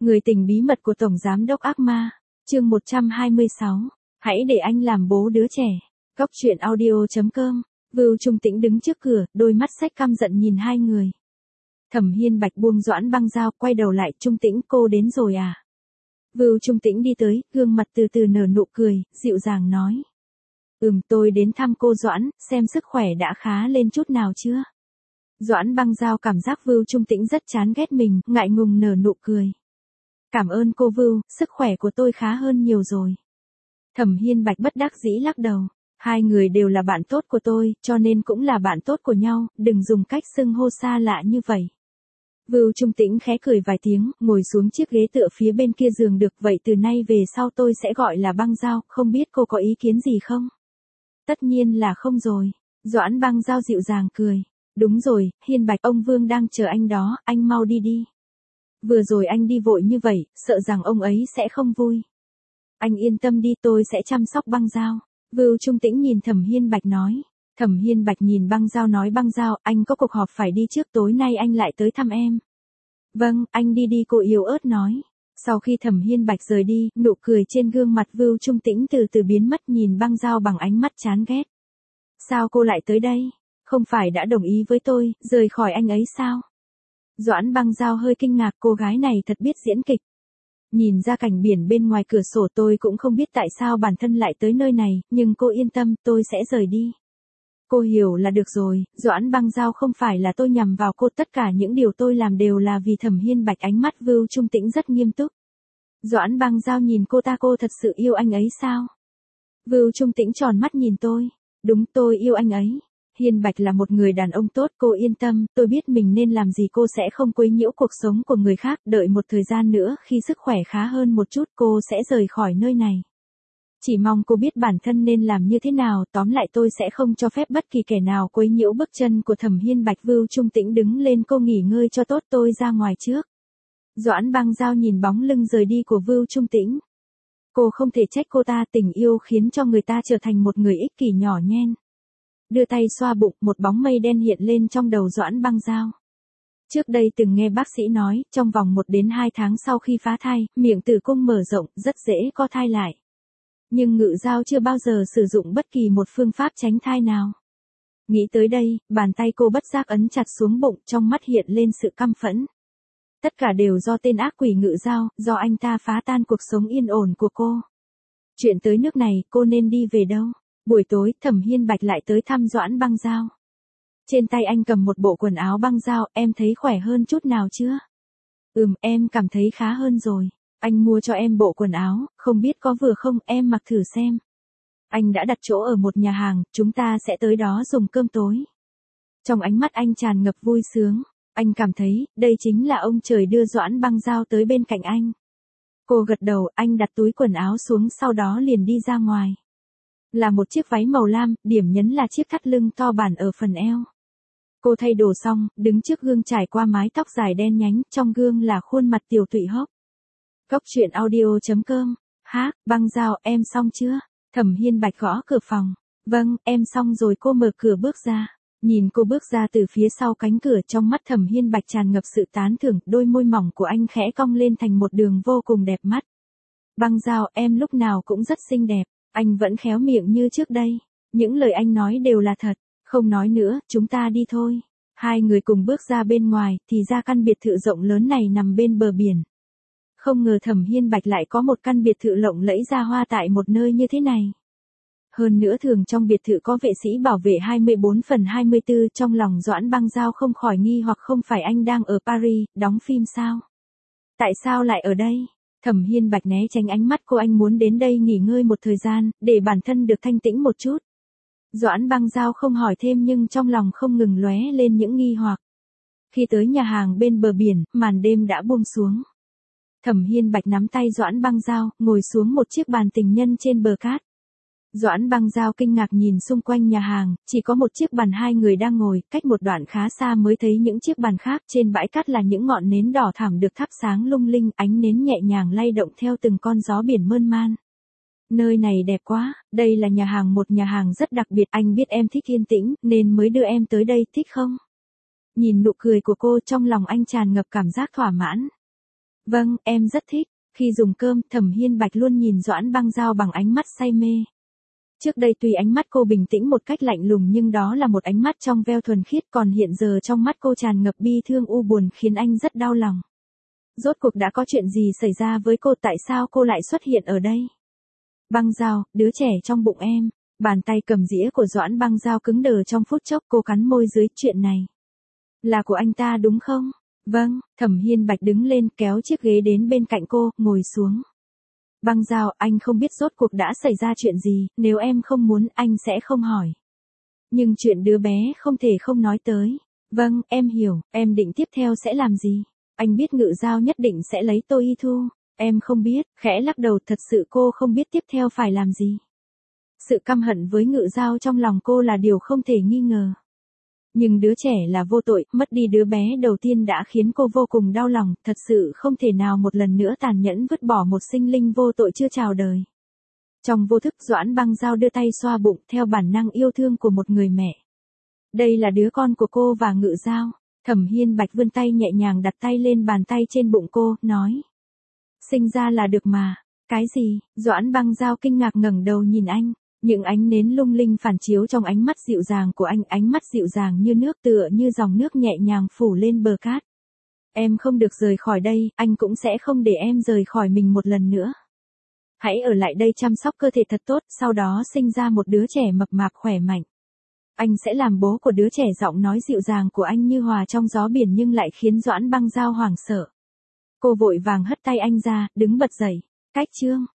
Người tình bí mật của Tổng Giám đốc ác ma, chương 126, hãy để anh làm bố đứa trẻ. Góc truyện audio.com, Vưu Trung Tĩnh đứng trước cửa, đôi mắt sách căm giận nhìn hai người. Thẩm Hiên Bạch buông Doãn Băng Dao, quay đầu lại, Trung Tĩnh cô đến rồi à? Vưu Trung Tĩnh đi tới, gương mặt từ từ nở nụ cười, dịu dàng nói. Tôi đến thăm cô Doãn, xem sức khỏe đã khá lên chút nào chưa? Doãn Băng Dao cảm giác Vưu Trung Tĩnh rất chán ghét mình, ngại ngùng nở nụ cười. Cảm ơn cô Vưu, sức khỏe của tôi khá hơn nhiều rồi. Thẩm Hiên Bạch bất đắc dĩ lắc đầu. Hai người đều là bạn tốt của tôi, cho nên cũng là bạn tốt của nhau, đừng dùng cách xưng hô xa lạ như vậy. Vưu Trung Tĩnh khẽ cười vài tiếng, ngồi xuống chiếc ghế tựa phía bên kia giường được, vậy từ nay về sau tôi sẽ gọi là Băng Dao, không biết cô có ý kiến gì không? Tất nhiên là không rồi. Doãn Băng Dao dịu dàng cười. Đúng rồi, Hiên Bạch, ông Vương đang chờ anh đó, anh mau đi đi. Vừa rồi anh đi vội như vậy, sợ rằng ông ấy sẽ không vui. Anh yên tâm đi, tôi sẽ chăm sóc Băng Dao. Vưu Trung Tĩnh nhìn Thẩm Hiên Bạch nói. Thẩm Hiên Bạch nhìn Băng Dao nói, Băng Dao, anh có cuộc họp phải đi trước, tối nay anh lại tới thăm em. Vâng, anh đi đi, cô yếu ớt nói. Sau khi Thẩm Hiên Bạch rời đi, nụ cười trên gương mặt Vưu Trung Tĩnh từ từ biến mất, nhìn Băng Dao bằng ánh mắt chán ghét. Sao cô lại tới đây? Không phải đã đồng ý với tôi, rời khỏi anh ấy sao? Doãn Băng Dao hơi kinh ngạc, cô gái này thật biết diễn kịch. Nhìn ra cảnh biển bên ngoài cửa sổ, tôi cũng không biết tại sao bản thân lại tới nơi này, nhưng cô yên tâm, tôi sẽ rời đi. Cô hiểu là được rồi, Doãn Băng Dao, không phải là tôi nhằm vào cô, tất cả những điều tôi làm đều là vì Thẩm Hiên Bạch. Ánh mắt Vưu Trung Tĩnh rất nghiêm túc. Doãn Băng Dao nhìn cô ta, cô thật sự yêu anh ấy sao? Vưu Trung Tĩnh tròn mắt nhìn tôi. Đúng, tôi yêu anh ấy. Hiên Bạch là một người đàn ông tốt, cô yên tâm, tôi biết mình nên làm gì, cô sẽ không quấy nhiễu cuộc sống của người khác, đợi một thời gian nữa, khi sức khỏe khá hơn một chút, cô sẽ rời khỏi nơi này. Chỉ mong cô biết bản thân nên làm như thế nào, tóm lại tôi sẽ không cho phép bất kỳ kẻ nào quấy nhiễu bước chân của Thẩm Hiên Bạch. Vưu Trung Tĩnh đứng lên, cô nghỉ ngơi cho tốt, tôi ra ngoài trước. Doãn Băng Dao nhìn bóng lưng rời đi của Vưu Trung Tĩnh. Cô không thể trách cô ta, tình yêu khiến cho người ta trở thành một người ích kỷ nhỏ nhen. Đưa tay xoa bụng, một bóng mây đen hiện lên trong đầu Doãn Băng Dao. Trước đây từng nghe bác sĩ nói, trong vòng 1 đến 2 tháng sau khi phá thai, miệng tử cung mở rộng, rất dễ có thai lại. Nhưng Ngự Giao chưa bao giờ sử dụng bất kỳ một phương pháp tránh thai nào. Nghĩ tới đây, bàn tay cô bất giác ấn chặt xuống bụng, trong mắt hiện lên sự căm phẫn. Tất cả đều do tên ác quỷ Ngự Giao, do anh ta phá tan cuộc sống yên ổn của cô. Chuyện tới nước này, cô nên đi về đâu? Buổi tối, Thẩm Hiên Bạch lại tới thăm Doãn Băng Dao. Trên tay anh cầm một bộ quần áo. Băng Dao, em thấy khỏe hơn chút nào chưa? Em cảm thấy khá hơn rồi. Anh mua cho em bộ quần áo, không biết có vừa không, em mặc thử xem. Anh đã đặt chỗ ở một nhà hàng, chúng ta sẽ tới đó dùng cơm tối. Trong ánh mắt anh tràn ngập vui sướng. Anh cảm thấy, đây chính là ông trời đưa Doãn Băng Dao tới bên cạnh anh. Cô gật đầu, anh đặt túi quần áo xuống, sau đó liền đi ra ngoài. Là một chiếc váy màu lam, điểm nhấn là chiếc thắt lưng to bản ở phần eo. Cô thay đồ xong, đứng trước gương trải qua mái tóc dài đen nhánh, trong gương là khuôn mặt Tiểu Thụy Hốc. Góc truyện audio.com, Băng Dao, em xong chưa? Thẩm Hiên Bạch gõ cửa phòng. Vâng, em xong rồi. Cô mở cửa bước ra. Nhìn cô bước ra từ phía sau cánh cửa, trong mắt Thẩm Hiên Bạch tràn ngập sự tán thưởng, đôi môi mỏng của anh khẽ cong lên thành một đường vô cùng đẹp mắt. Băng Dao, em lúc nào cũng rất xinh đẹp. Anh vẫn khéo miệng như trước đây. Những lời anh nói đều là thật. Không nói nữa, chúng ta đi thôi. Hai người cùng bước ra bên ngoài, thì ra căn biệt thự rộng lớn này nằm bên bờ biển. Không ngờ Thẩm Hiên Bạch lại có một căn biệt thự lộng lẫy ra hoa tại một nơi như thế này. Hơn nữa thường trong biệt thự có vệ sĩ bảo vệ 24/24, trong lòng Doãn Băng Dao không khỏi nghi hoặc, không phải anh đang ở Paris, đóng phim sao? Tại sao lại ở đây? Thẩm Hiên Bạch né tránh ánh mắt cô, anh muốn đến đây nghỉ ngơi một thời gian, để bản thân được thanh tĩnh một chút. Doãn Băng Dao không hỏi thêm nhưng trong lòng không ngừng lóe lên những nghi hoặc. Khi tới nhà hàng bên bờ biển, màn đêm đã buông xuống. Thẩm Hiên Bạch nắm tay Doãn Băng Dao, ngồi xuống một chiếc bàn tình nhân trên bờ cát. Doãn Băng Dao kinh ngạc nhìn xung quanh nhà hàng, chỉ có một chiếc bàn hai người đang ngồi, cách một đoạn khá xa mới thấy những chiếc bàn khác, trên bãi cát là những ngọn nến đỏ thẳm được thắp sáng lung linh, ánh nến nhẹ nhàng lay động theo từng con gió biển mơn man. Nơi này đẹp quá, đây là nhà hàng, một nhà hàng rất đặc biệt, anh biết em thích yên tĩnh, nên mới đưa em tới đây, thích không? Nhìn nụ cười của cô, trong lòng anh tràn ngập cảm giác thỏa mãn. Vâng, em rất thích. Khi dùng cơm, Thẩm Hiên Bạch luôn nhìn Doãn Băng Giao bằng ánh mắt say mê. Trước đây tuy ánh mắt cô bình tĩnh một cách lạnh lùng nhưng đó là một ánh mắt trong veo thuần khiết, còn hiện giờ trong mắt cô tràn ngập bi thương u buồn khiến anh rất đau lòng. Rốt cuộc đã có chuyện gì xảy ra với cô, tại sao cô lại xuất hiện ở đây? Băng Giao, đứa trẻ trong bụng em. Bàn tay cầm dĩa của Doãn Băng Giao cứng đờ trong phút chốc, cô cắn môi dưới, chuyện này là của anh ta đúng không? Vâng, Thẩm Hiên Bạch đứng lên kéo chiếc ghế đến bên cạnh cô, ngồi xuống. Băng Giao, anh không biết rốt cuộc đã xảy ra chuyện gì, nếu em không muốn anh sẽ không hỏi. Nhưng chuyện đứa bé không thể không nói tới. Vâng, em hiểu, em định tiếp theo sẽ làm gì? Anh biết Ngự Giao nhất định sẽ lấy Tô Y Thu. Em không biết, khẽ lắc đầu, thật sự cô không biết tiếp theo phải làm gì. Sự căm hận với Ngự Giao trong lòng cô là điều không thể nghi ngờ. Nhưng đứa trẻ là vô tội, mất đi đứa bé đầu tiên đã khiến cô vô cùng đau lòng, thật sự không thể nào một lần nữa tàn nhẫn vứt bỏ một sinh linh vô tội chưa chào đời. Trong vô thức, Doãn Băng Giao đưa tay xoa bụng theo bản năng yêu thương của một người mẹ. Đây là đứa con của cô và Ngự Giao. Thẩm Hiên Bạch vươn tay nhẹ nhàng đặt tay lên bàn tay trên bụng cô, nói. Sinh ra là được mà. Cái gì? Doãn Băng Giao kinh ngạc ngẩng đầu nhìn anh. Những ánh nến lung linh phản chiếu trong ánh mắt dịu dàng của anh, ánh mắt dịu dàng như nước, tựa như dòng nước nhẹ nhàng phủ lên bờ cát. Em không được rời khỏi đây, anh cũng sẽ không để em rời khỏi mình một lần nữa. Hãy ở lại đây chăm sóc cơ thể thật tốt, sau đó sinh ra một đứa trẻ mập mạp khỏe mạnh. Anh sẽ làm bố của đứa trẻ. Giọng nói dịu dàng của anh như hòa trong gió biển nhưng lại khiến Doãn Băng Giao hoảng sợ. Cô vội vàng hất tay anh ra, đứng bật dậy. Cách chương